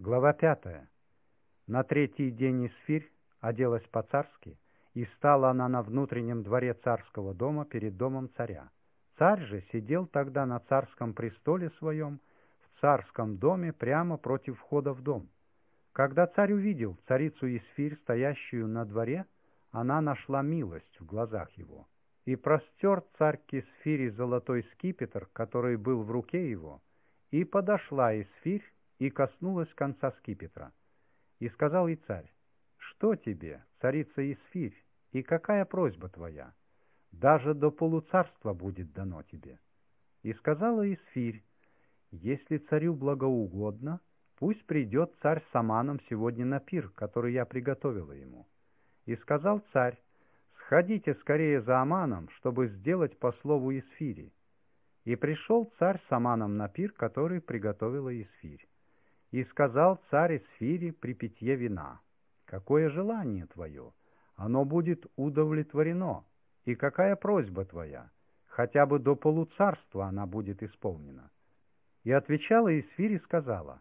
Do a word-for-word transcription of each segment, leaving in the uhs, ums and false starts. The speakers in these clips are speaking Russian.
Глава пятая. На третий день Исфирь оделась по-царски, и стала она на внутреннем дворе царского дома перед домом царя. Царь же сидел тогда на царском престоле своем, в царском доме, прямо против входа в дом. Когда царь увидел царицу Исфирь, стоящую на дворе, она нашла милость в глазах его. И простер царь к Исфири золотой скипетр, который был в руке его, и подошла Исфирь и коснулась конца скипетра. И сказал ей царь: «Что тебе, царица Исфирь, и какая просьба твоя? Даже до полуцарства будет дано тебе». И сказала Исфирь: «Если царю благоугодно, пусть придет царь с Аманом сегодня на пир, который я приготовила ему». И сказал царь: «Сходите скорее за Аманом, чтобы сделать по слову Исфири». И пришел царь с Аманом на пир, который приготовила Исфирь. И сказал царь Исфири при питье вина: «Какое желание твое? Оно будет удовлетворено. И какая просьба твоя? Хотя бы до полуцарства она будет исполнена». И отвечала Исфирь и сказала: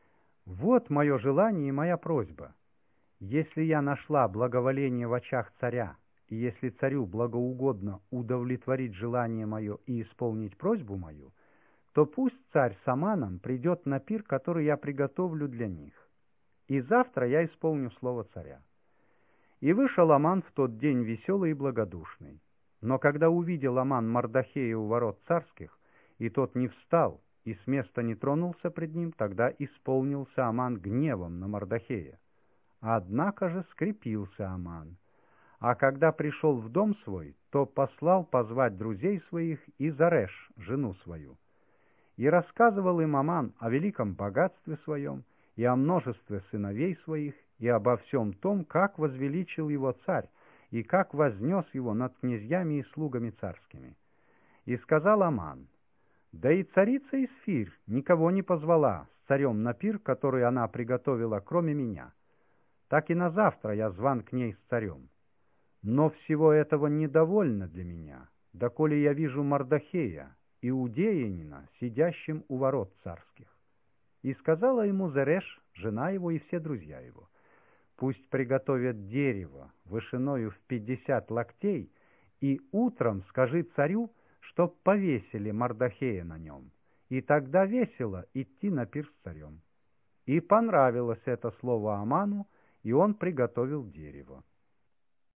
«Вот мое желание и моя просьба. Если я нашла благоволение в очах царя, и если царю благоугодно удовлетворить желание мое и исполнить просьбу мою, то пусть царь с Аманом придет на пир, который я приготовлю для них. И завтра я исполню слово царя». И вышел Аман в тот день веселый и благодушный. Но когда увидел Аман Мардохея у ворот царских, и тот не встал, и с места не тронулся пред ним, тогда исполнился Аман гневом на Мардохея. Однако же скрепился Аман. А когда пришел в дом свой, то послал позвать друзей своих и Зареш, жену свою. И рассказывал им Аман о великом богатстве своем, и о множестве сыновей своих, и обо всем том, как возвеличил его царь, и как вознес его над князьями и слугами царскими. И сказал Аман: «Да и царица Исфирь никого не позвала с царем на пир, который она приготовила, кроме меня. Так и на завтра я зван к ней с царем. Но всего этого недовольно для меня, доколе я вижу Мардохея, иудеянина, сидящим у ворот царских». И сказала ему Зареш, жена его, и все друзья его: «Пусть приготовят дерево вышиною в пятьдесят локтей, и утром скажи царю, чтоб повесили Мардохея на нем, и тогда весело идти на пир с царем». И понравилось это слово Аману, и он приготовил дерево.